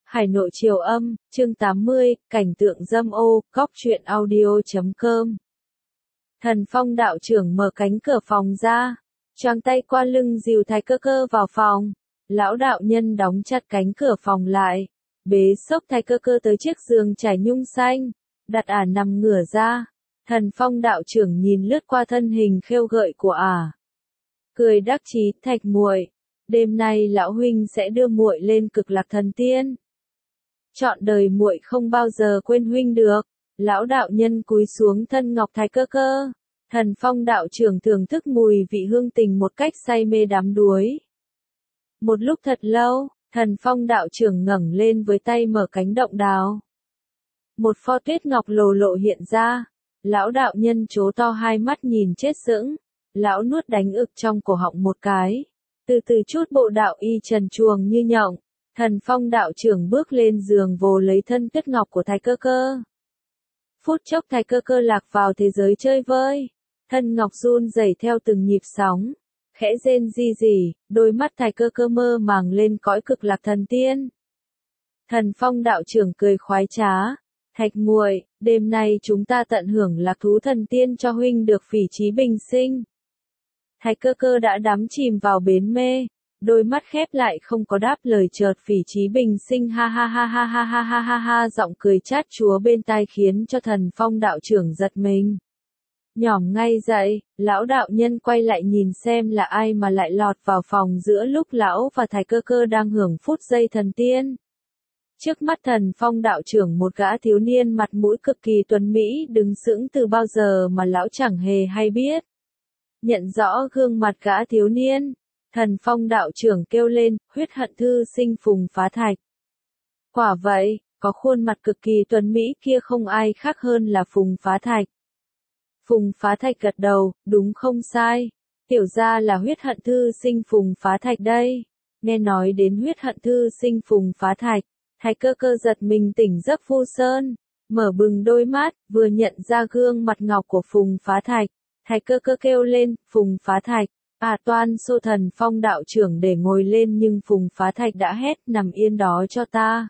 Hải Nội Triều Âm, chương 80, cảnh tượng dâm ô, góc truyện audio.com. Thần Phong đạo trưởng mở cánh cửa phòng ra, choàng tay qua lưng dìu Thái Cơ Cơ vào phòng. Lão đạo nhân đóng chặt cánh cửa phòng lại, bế xốc Thái Cơ Cơ tới chiếc giường trải nhung xanh, đặt ả nằm ngửa ra. Thần Phong đạo trưởng nhìn lướt qua thân hình khêu gợi của ả, cười đắc chí, Thạch muội, đêm nay lão huynh sẽ đưa muội lên Cực Lạc Thần Tiên. Trọn đời muội không bao giờ quên huynh được. Lão đạo nhân cúi xuống thân ngọc Thái Cơ Cơ. Thần Phong đạo trưởng thưởng thức mùi vị hương tình một cách say mê đắm đuối. Một lúc thật lâu, Thần Phong đạo trưởng ngẩng lên với tay mở cánh động đào. Một pho tuyết ngọc lồ lộ hiện ra. Lão đạo nhân trố to hai mắt nhìn chết sững. Lão nuốt đánh ực trong cổ họng một cái. Từ từ chút bộ đạo y trần truồng như nhộng. Thần Phong đạo trưởng bước lên giường vồ lấy thân tuyết ngọc của Thái Cơ Cơ. Phút chốc Thái Cơ Cơ lạc vào thế giới chơi vơi. Thân ngọc run rẩy theo từng nhịp sóng. Khẽ rên rỉ, đôi mắt Thái Cơ Cơ mơ màng lên cõi Cực Lạc Thần Tiên. Thần Phong đạo trưởng cười khoái trá. Thạch muội, đêm nay chúng ta tận hưởng Lạc Thú Thần Tiên cho huynh được phỉ trí bình sinh. Thái Cơ Cơ đã đắm chìm vào bến mê. Đôi mắt khép lại không có đáp lời, chợt phỉ trí bình sinh ha ha ha ha ha ha ha ha ha, giọng cười chát chúa bên tai khiến cho Thần Phong đạo trưởng giật mình. Nhỏm ngay dậy, lão đạo nhân quay lại nhìn xem là ai mà lại lọt vào phòng giữa lúc lão và Thái Cơ Cơ đang hưởng phút giây thần tiên. Trước mắt Thần Phong đạo trưởng một gã thiếu niên mặt mũi cực kỳ tuấn mỹ đứng sững từ bao giờ mà lão chẳng hề hay biết. Nhận rõ gương mặt gã thiếu niên, Thần Phong đạo trưởng kêu lên, huyết hận thư sinh Phùng Phá Thạch. Quả vậy, có khuôn mặt cực kỳ tuấn mỹ kia không ai khác hơn là Phùng Phá Thạch. Phùng Phá Thạch gật đầu, đúng không sai. Tiểu ra là huyết hận thư sinh Phùng Phá Thạch đây. Nghe nói đến huyết hận thư sinh Phùng Phá Thạch, Thái Cơ Cơ giật mình tỉnh giấc Phu Sơn, mở bừng đôi mắt, vừa nhận ra gương mặt ngọc của Phùng Phá Thạch. Thái Cơ Cơ kêu lên, Phùng Phá Thạch. Toan xô Thần Phong đạo trưởng để ngồi lên nhưng Phùng Phá Thạch đã hét, nằm yên đó cho ta.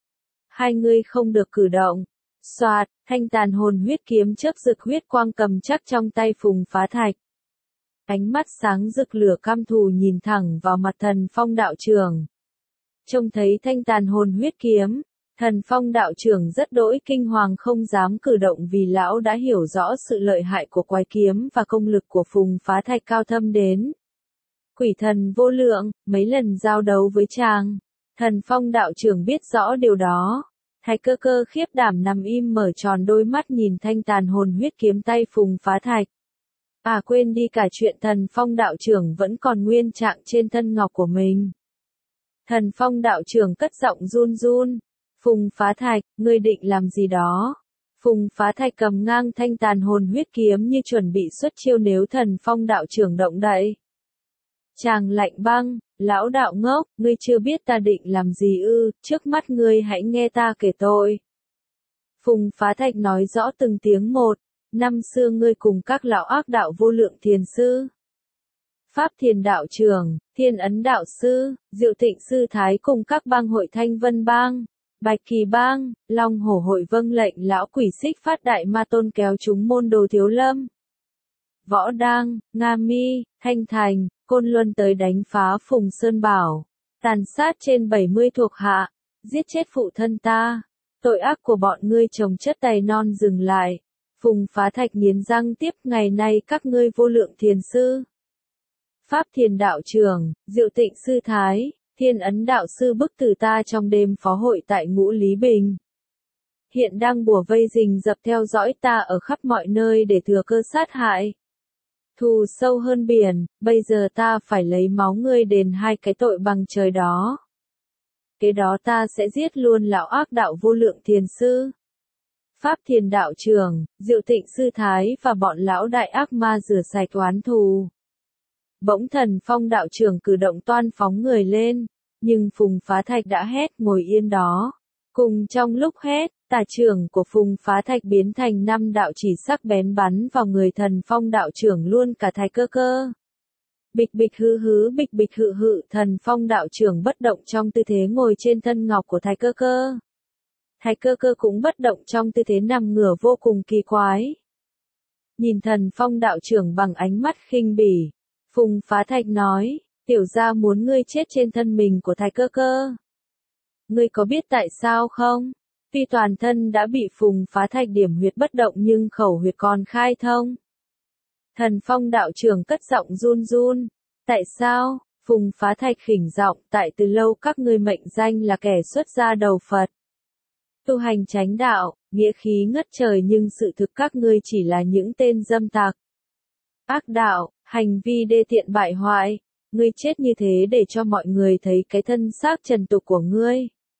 Hai ngươi không được cử động. Xoạt, thanh tàn hồn huyết kiếm chớp rực huyết quang cầm chắc trong tay Phùng Phá Thạch. Ánh mắt sáng rực lửa căm thù nhìn thẳng vào mặt Thần Phong đạo trưởng. Trông thấy thanh tàn hồn huyết kiếm, Thần Phong đạo trưởng rất đỗi kinh hoàng không dám cử động vì lão đã hiểu rõ sự lợi hại của quái kiếm và công lực của Phùng Phá Thạch cao thâm đến quỷ thần vô lượng, mấy lần giao đấu với chàng. Thần Phong đạo trưởng biết rõ điều đó. Thái Cơ Cơ khiếp đảm nằm im mở tròn đôi mắt nhìn thanh tàn hồn huyết kiếm tay Phùng Phá Thạch. Quên đi cả chuyện Thần Phong đạo trưởng vẫn còn nguyên trạng trên thân ngọc của mình. Thần Phong đạo trưởng cất giọng run run. Phùng Phá Thạch, ngươi định làm gì đó? Phùng Phá Thạch cầm ngang thanh tàn hồn huyết kiếm như chuẩn bị xuất chiêu nếu Thần Phong đạo trưởng động đậy. Chàng lạnh băng, lão đạo ngốc, ngươi chưa biết ta định làm gì ư, trước mắt ngươi hãy nghe ta kể tội. Phùng Phá Thạch nói rõ từng tiếng một, năm xưa ngươi cùng các lão ác đạo vô lượng thiền sư. Pháp Thiền đạo trưởng, Thiên Ấn đạo sư, Diệu Thịnh sư thái cùng các bang hội Thanh Vân bang, Bạch Kỳ bang, Long Hổ hội vâng lệnh lão quỷ Xích Phát Đại Ma Tôn kéo chúng môn đồ Thiếu Lâm, Võ Đăng, Nga Mi, Thanh Thành, Côn Luân tới đánh phá Phùng Sơn Bảo, tàn sát trên 70 thuộc hạ, giết chết phụ thân ta. Tội ác của bọn ngươi trồng chất tài non dừng lại. Phùng Phá Thạch nghiến răng tiếp, ngày nay các ngươi vô lượng thiền sư, Pháp Thiền đạo trưởng, Diệu Tịnh sư thái, Thiên Ấn đạo sư bức tử ta trong đêm phó hội tại Ngũ Lý Bình. Hiện đang bủa vây rình rập theo dõi ta ở khắp mọi nơi để thừa cơ sát hại. Thù sâu hơn biển, bây giờ ta phải lấy máu ngươi đền hai cái tội bằng trời đó. Kế đó ta sẽ giết luôn lão ác đạo vô lượng thiền sư, Pháp Thiền đạo trưởng, Diệu Tịnh sư thái và bọn lão đại ác ma rửa sạch oán thù. Bỗng Thần Phong đạo trưởng cử động toan phóng người lên, nhưng Phùng Phá Thạch đã hét ngồi yên đó. Cùng trong lúc hét, tà trưởng của Phùng Phá Thạch biến thành 5 đạo chỉ sắc bén bắn vào người Thần Phong đạo trưởng luôn cả Thái Cơ Cơ. Bịch bịch hư hứ bịch bịch hự hự, Thần Phong đạo trưởng bất động trong tư thế ngồi trên thân ngọc của Thái Cơ Cơ. Thái Cơ Cơ cũng bất động trong tư thế nằm ngửa vô cùng kỳ quái. Nhìn Thần Phong đạo trưởng bằng ánh mắt khinh bỉ, Phùng Phá Thạch nói, tiểu gia muốn ngươi chết trên thân mình của Thái Cơ Cơ. Ngươi có biết tại sao không? Tuy toàn thân đã bị Phùng Phá Thạch điểm huyệt bất động nhưng khẩu huyệt còn khai thông. Thần Phong đạo trưởng cất giọng run run. Tại sao? Phùng Phá Thạch khỉnh giọng, tại từ lâu các ngươi mệnh danh là kẻ xuất gia đầu Phật. Tu hành chánh đạo, nghĩa khí ngất trời nhưng sự thực các ngươi chỉ là những tên dâm tặc. Ác đạo, hành vi đê tiện bại hoại, ngươi chết như thế để cho mọi người thấy cái thân xác trần tục của ngươi.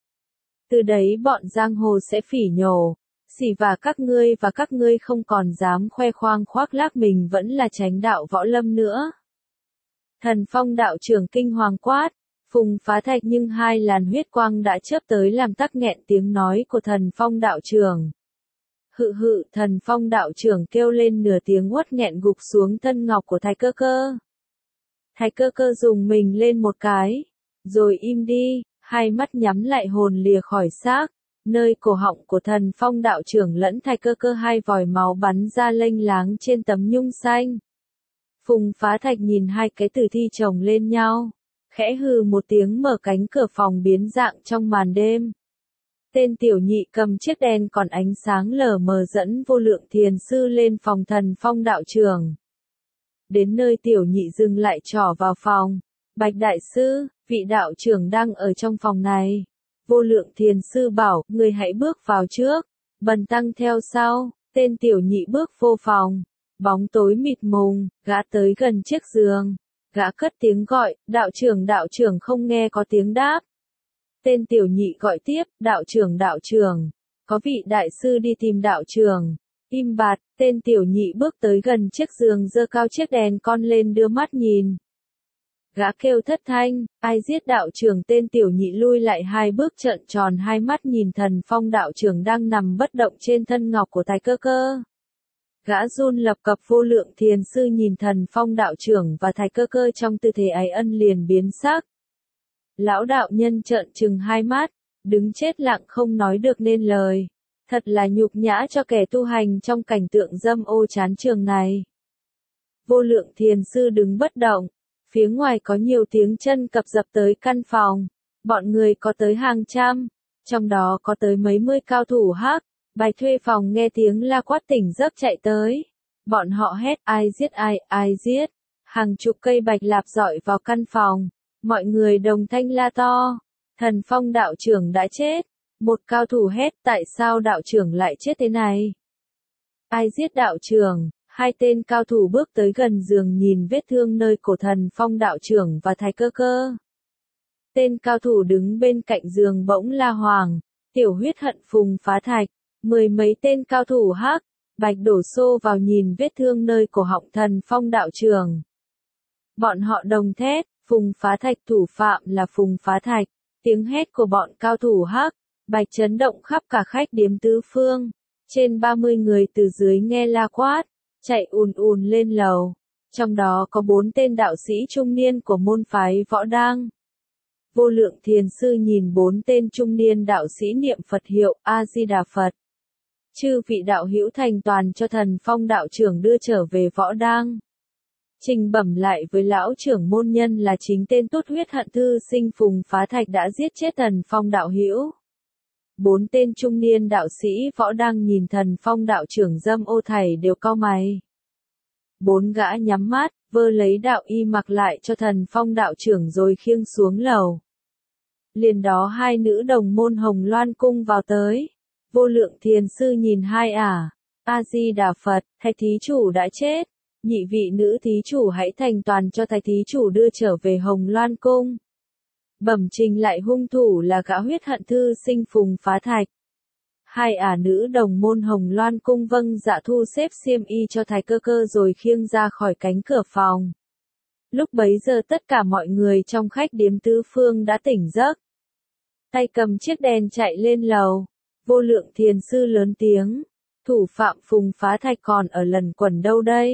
Từ đấy bọn giang hồ sẽ phỉ nhổ, xỉ vả và các ngươi không còn dám khoe khoang khoác lác mình vẫn là chánh đạo võ lâm nữa. Thần Phong đạo trưởng kinh hoàng quát, Phùng Phá Thạch nhưng hai làn huyết quang đã chớp tới làm tắc nghẹn tiếng nói của Thần Phong đạo trưởng. Hự hự, Thần Phong đạo trưởng kêu lên nửa tiếng uất nghẹn gục xuống thân ngọc của Thái Cơ Cơ. Thái Cơ Cơ dùng mình lên một cái, rồi im đi, hai mắt nhắm lại hồn lìa khỏi xác, nơi cổ họng của Thần Phong đạo trưởng lẫn Thái Cơ Cơ hai vòi máu bắn ra lênh láng trên tấm nhung xanh. Phùng Phá Thạch nhìn hai cái tử thi chồng lên nhau, khẽ hừ một tiếng mở cánh cửa phòng biến dạng trong màn đêm. Tên tiểu nhị cầm chiếc đèn còn ánh sáng lờ mờ dẫn Vô Lượng Thiền Sư lên phòng Thần Phong đạo trưởng. Đến nơi tiểu nhị dừng lại trỏ vào phòng. Bạch đại sư, vị đạo trưởng đang ở trong phòng này. Vô Lượng Thiền Sư bảo, người hãy bước vào trước, bần tăng theo sau. Tên tiểu nhị bước vô phòng. Bóng tối mịt mùng, gã tới gần chiếc giường. Gã cất tiếng gọi, đạo trưởng không nghe có tiếng đáp. Tên tiểu nhị gọi tiếp, đạo trưởng, có vị đại sư đi tìm đạo trưởng. Im bặt, tên tiểu nhị bước tới gần chiếc giường giơ cao chiếc đèn con lên đưa mắt nhìn. Gã kêu thất thanh, ai giết đạo trưởng? Tên tiểu nhị lui lại hai bước trợn tròn hai mắt nhìn Thần Phong đạo trưởng đang nằm bất động trên thân ngọc của Thái Cơ Cơ. Gã run lập cập. Vô Lượng Thiền Sư nhìn Thần Phong đạo trưởng và Thái Cơ Cơ trong tư thế ái ân liền biến sắc. Lão đạo nhân trợn trừng hai mắt, đứng chết lặng không nói được nên lời. Thật là nhục nhã cho kẻ tu hành trong cảnh tượng dâm ô chán trường này. Vô Lượng Thiền Sư đứng bất động, phía ngoài có nhiều tiếng chân cập dập tới căn phòng. Bọn người có tới hàng trăm, trong đó có tới mấy mươi cao thủ hắc. Bài thuê phòng nghe tiếng la quát tỉnh giấc chạy tới. Bọn họ hét ai giết ai giết. Hàng chục cây bạch lạp dọi vào căn phòng. Mọi người đồng thanh la to. Thần Phong đạo trưởng đã chết. Một cao thủ hét tại sao đạo trưởng lại chết thế này? Ai giết đạo trưởng? Hai tên cao thủ bước tới gần giường nhìn vết thương nơi cổ Thần Phong đạo trưởng và Thái Cơ Cơ. Tên cao thủ đứng bên cạnh giường bỗng la hoàng. Tiểu huyết hận Phùng Phá Thạch. Mười mấy tên cao thủ hắc, bạch đổ xô vào nhìn vết thương nơi cổ họng Thần Phong đạo trưởng. Bọn họ đồng thét, Phùng Phá Thạch thủ phạm là Phùng Phá Thạch. Tiếng hét của bọn cao thủ hắc, bạch chấn động khắp cả khách điếm tứ phương. Trên 30 người từ dưới nghe la quát, chạy ùn ùn lên lầu. Trong đó có 4 tên đạo sĩ trung niên của môn phái Võ Đang. Vô Lượng Thiền Sư nhìn 4 tên trung niên đạo sĩ niệm Phật hiệu A-di-đà Phật. Chư vị đạo hữu thành toàn cho Thần Phong đạo trưởng đưa trở về Võ Đang. Trình bẩm lại với lão trưởng môn nhân là chính tên tốt huyết hận thư sinh Phùng Phá Thạch đã giết chết Thần Phong đạo hữu. 4 tên trung niên đạo sĩ Võ Đang nhìn Thần Phong đạo trưởng dâm ô thảy đều cau mày. 4 gã nhắm mắt, vơ lấy đạo y mặc lại cho Thần Phong đạo trưởng rồi khiêng xuống lầu. Liền đó hai nữ đồng môn Hồng Loan cung vào tới. Vô Lượng Thiền Sư nhìn hai A-di-đà Phật, Thái thí chủ đã chết. Nhị vị nữ thí chủ hãy thành toàn cho Thái thí chủ đưa trở về Hồng Loan cung. Bẩm trình lại hung thủ là gã huyết hận thư sinh Phùng Phá Thạch. Hai nữ đồng môn Hồng Loan cung vâng dạ thu xếp xiêm y cho Thái Cơ Cơ rồi khiêng ra khỏi cánh cửa phòng. Lúc bấy giờ tất cả mọi người trong khách điếm tứ phương đã tỉnh giấc. Tay cầm chiếc đèn chạy lên lầu. Vô Lượng Thiền Sư lớn tiếng. Thủ phạm Phùng Phá Thạch còn ở lần quẩn đâu đây?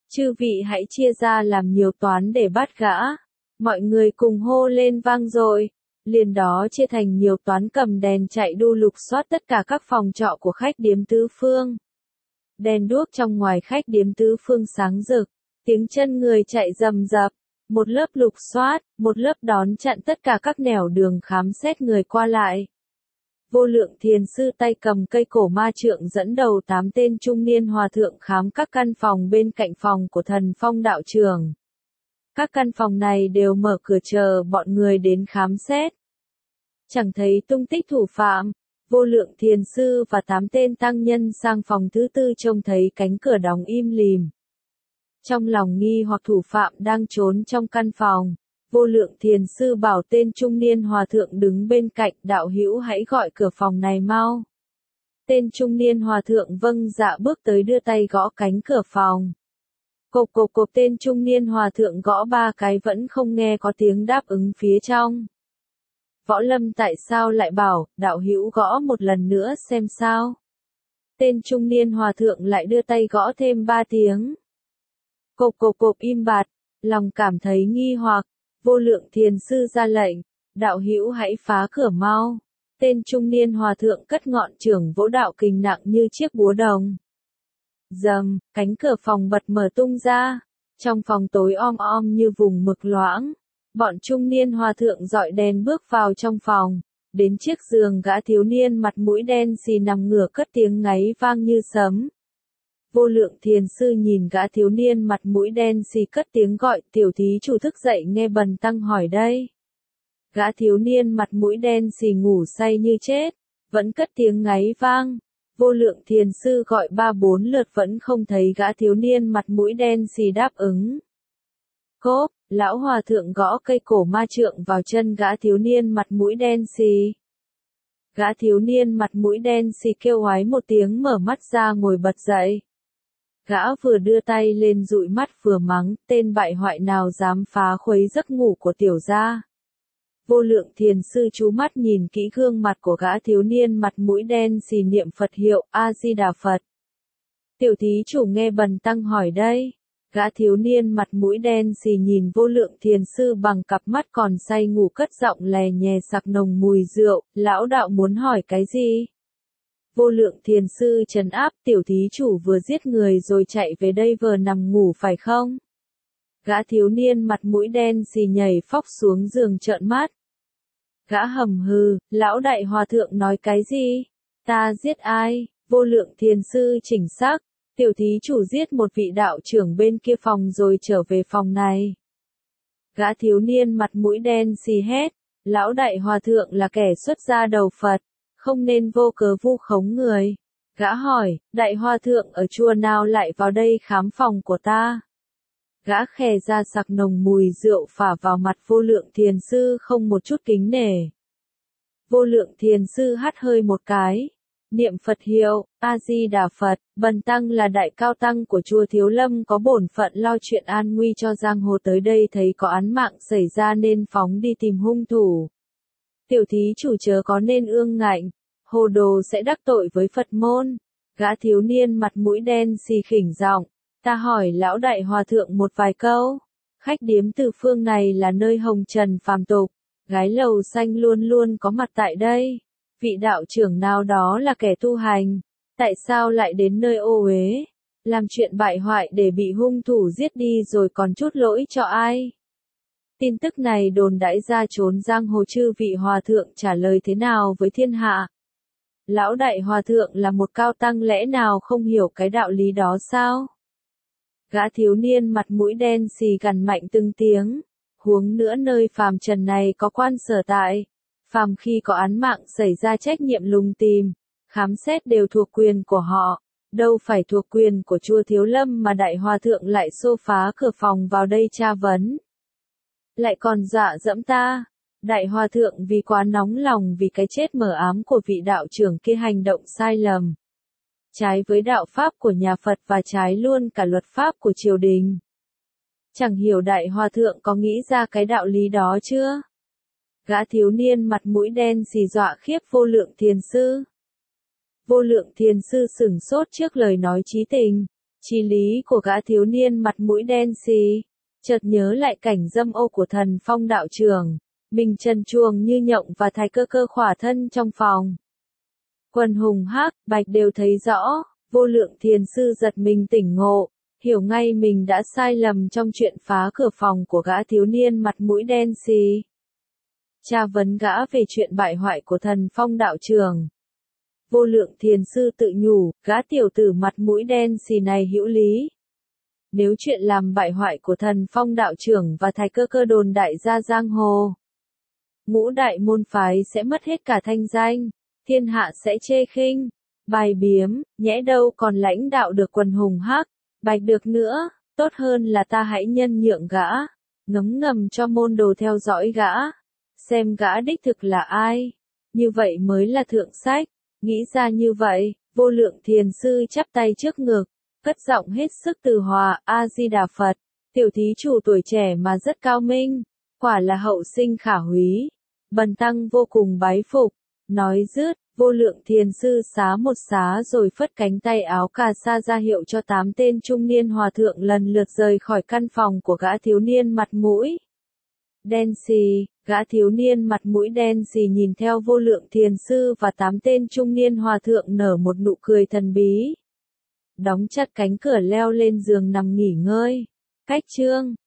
Chư vị hãy chia ra làm nhiều toán để bắt gã. Mọi người cùng hô lên vang dội. Liền đó chia thành nhiều toán cầm đèn chạy đu lục soát tất cả các phòng trọ của khách điếm tứ phương. Đèn đuốc trong ngoài khách điếm tứ phương sáng rực, tiếng chân người chạy rầm rập, một lớp lục soát, một lớp đón chặn tất cả các nẻo đường khám xét người qua lại. Vô Lượng Thiền Sư tay cầm cây cổ ma trượng dẫn đầu 8 tên trung niên hòa thượng khám các căn phòng bên cạnh phòng của Thần Phong đạo trưởng. Các căn phòng này đều mở cửa chờ bọn người đến khám xét. Chẳng thấy tung tích thủ phạm, Vô Lượng Thiền Sư và 8 tên tăng nhân sang phòng thứ tư trông thấy cánh cửa đóng im lìm. Trong lòng nghi hoặc thủ phạm đang trốn trong căn phòng, Vô Lượng Thiền Sư bảo tên trung niên hòa thượng đứng bên cạnh, đạo hữu hãy gọi cửa phòng này mau. Tên trung niên hòa thượng vâng dạ bước tới đưa tay gõ cánh cửa phòng. Cộp cộp cộp, tên trung niên hòa thượng gõ 3 cái vẫn không nghe có tiếng đáp ứng phía trong. Võ Lâm tại sao lại bảo, đạo hữu gõ một lần nữa xem sao? Tên trung niên hòa thượng lại đưa tay gõ thêm 3 tiếng. Cộp cộp cộp im bặt, lòng cảm thấy nghi hoặc, Vô Lượng Thiền Sư ra lệnh, đạo hữu hãy phá cửa mau. Tên trung niên hòa thượng cất ngọn chưởng vỗ đạo kình nặng như chiếc búa đồng. Rầm, cánh cửa phòng bật mở tung ra, trong phòng tối om om như vùng mực loãng. Bọn trung niên hòa thượng dọi đèn bước vào trong phòng, đến chiếc giường gã thiếu niên mặt mũi đen xì nằm ngửa cất tiếng ngáy vang như sấm. Vô Lượng Thiền Sư nhìn gã thiếu niên mặt mũi đen xì cất tiếng gọi, tiểu thí chủ thức dậy nghe bần tăng hỏi đây. Gã thiếu niên mặt mũi đen xì ngủ say như chết, vẫn cất tiếng ngáy vang. Vô Lượng Thiền Sư gọi 3-4 lượt vẫn không thấy gã thiếu niên mặt mũi đen xì đáp ứng. Cốp, lão hòa thượng gõ cây cổ ma trượng vào chân gã thiếu niên mặt mũi đen xì. Gã thiếu niên mặt mũi đen xì kêu oái một tiếng mở mắt ra ngồi bật dậy. Gã vừa đưa tay lên dụi mắt vừa mắng, tên bại hoại nào dám phá khuấy giấc ngủ của tiểu gia. Vô Lượng Thiền Sư chú mắt nhìn kỹ gương mặt của gã thiếu niên mặt mũi đen xì niệm Phật hiệu A-di-đà Phật. Tiểu thí chủ nghe bần tăng hỏi đây. Gã thiếu niên mặt mũi đen xì nhìn Vô Lượng Thiền Sư bằng cặp mắt còn say ngủ cất giọng lè nhè sặc nồng mùi rượu, lão đạo muốn hỏi cái gì? Vô Lượng Thiền Sư trấn áp, tiểu thí chủ vừa giết người rồi chạy về đây vừa nằm ngủ phải không? Gã thiếu niên mặt mũi đen xì nhảy phóc xuống giường trợn mắt. Gã hầm hừ, lão đại hòa thượng nói cái gì? Ta giết ai? Vô Lượng Thiền Sư chỉnh xác, tiểu thí chủ giết một vị đạo trưởng bên kia phòng rồi trở về phòng này. Gã thiếu niên mặt mũi đen xì hét, lão đại hòa thượng là kẻ xuất gia đầu Phật, không nên vô cớ vu khống người. Gã hỏi, đại hòa thượng ở chùa nào lại vào đây khám phòng của ta? Gã khè ra sặc nồng mùi rượu phả vào mặt Vô Lượng Thiền Sư không một chút kính nể. Vô Lượng Thiền Sư hắt hơi một cái, niệm Phật hiệu, A-di-đà Phật, bần tăng là đại cao tăng của chùa Thiếu Lâm có bổn phận lo chuyện an nguy cho giang hồ, tới đây thấy có án mạng xảy ra nên phóng đi tìm hung thủ. Tiểu thí chủ chớ có nên ương ngạnh, hồ đồ sẽ đắc tội với Phật môn. Gã thiếu niên mặt mũi đen xì khỉnh giọng, ta hỏi lão đại hòa thượng một vài câu. Khách điếm Từ Phương này là nơi hồng trần phàm tục, gái lầu xanh luôn luôn có mặt tại đây. Vị đạo trưởng nào đó là kẻ tu hành, tại sao lại đến nơi ô uế, làm chuyện bại hoại để bị hung thủ giết đi rồi còn trút lỗi cho ai? Tin tức này đồn đãi ra trốn giang hồ, chư vị hòa thượng trả lời thế nào với thiên hạ? Lão đại hòa thượng là một cao tăng lẽ nào không hiểu cái đạo lý đó sao? Gã thiếu niên mặt mũi đen xì gằn mạnh từng tiếng, huống nữa nơi phàm trần này có quan sở tại. Phàm khi có án mạng xảy ra trách nhiệm lùng tìm, khám xét đều thuộc quyền của họ, đâu phải thuộc quyền của chùa Thiếu Lâm mà đại hòa thượng lại xô phá cửa phòng vào đây tra vấn. Lại còn dọa dẫm ta. Đại hòa thượng vì quá nóng lòng vì cái chết mờ ám của vị đạo trưởng kia hành động sai lầm, trái với đạo pháp của nhà Phật và trái luôn cả luật pháp của triều đình. Chẳng hiểu đại hòa thượng có nghĩ ra cái đạo lý đó chưa? Gã thiếu niên mặt mũi đen xì dọa khiếp Vô Lượng Thiền Sư. Vô Lượng Thiền Sư sửng sốt trước lời nói chí tình, Chí lý của gã thiếu niên mặt mũi đen xì, chợt nhớ lại cảnh dâm ô của Thần Phong đạo trưởng, mình trần truồng như nhộng và thái cơ cơ khỏa thân trong phòng. Quần hùng hắc, bạch đều thấy rõ, Vô Lượng thiền sư giật mình tỉnh ngộ, hiểu ngay mình đã sai lầm trong chuyện phá cửa phòng của gã thiếu niên mặt mũi đen xì. Tra vấn gã về chuyện bại hoại của Thần Phong đạo trưởng. Vô Lượng thiền sư tự nhủ, gã tiểu tử mặt mũi đen xì này hữu lý. Nếu chuyện làm bại hoại của Thần Phong đạo trưởng và thái cơ cơ đồn đại ra giang hồ, ngũ đại môn phái sẽ mất hết cả thanh danh, thiên hạ sẽ chê khinh, bài biếm, nhẽ đâu còn lãnh đạo được quần hùng hắc, bạch được nữa, tốt hơn là ta hãy nhân nhượng gã, ngấm ngầm cho môn đồ theo dõi gã, xem gã đích thực là ai, như vậy mới là thượng sách. Nghĩ ra như vậy, Vô Lượng thiền sư chắp tay trước ngực, cất giọng hết sức từ hòa, A-di-đà Phật, tiểu thí chủ tuổi trẻ mà rất cao minh, quả là hậu sinh khả húy, bần tăng vô cùng bái phục. Nói dứt, Vô Lượng thiền sư xá một xá rồi phất cánh tay áo cà sa ra hiệu cho 8 tên trung niên hòa thượng lần lượt rời khỏi căn phòng của gã thiếu niên mặt mũi đen xì. Gã thiếu niên mặt mũi đen xì nhìn theo Vô Lượng thiền sư và 8 tên trung niên hòa thượng nở một nụ cười thần bí. Đóng chặt cánh cửa leo lên giường nằm nghỉ ngơi. Cách chương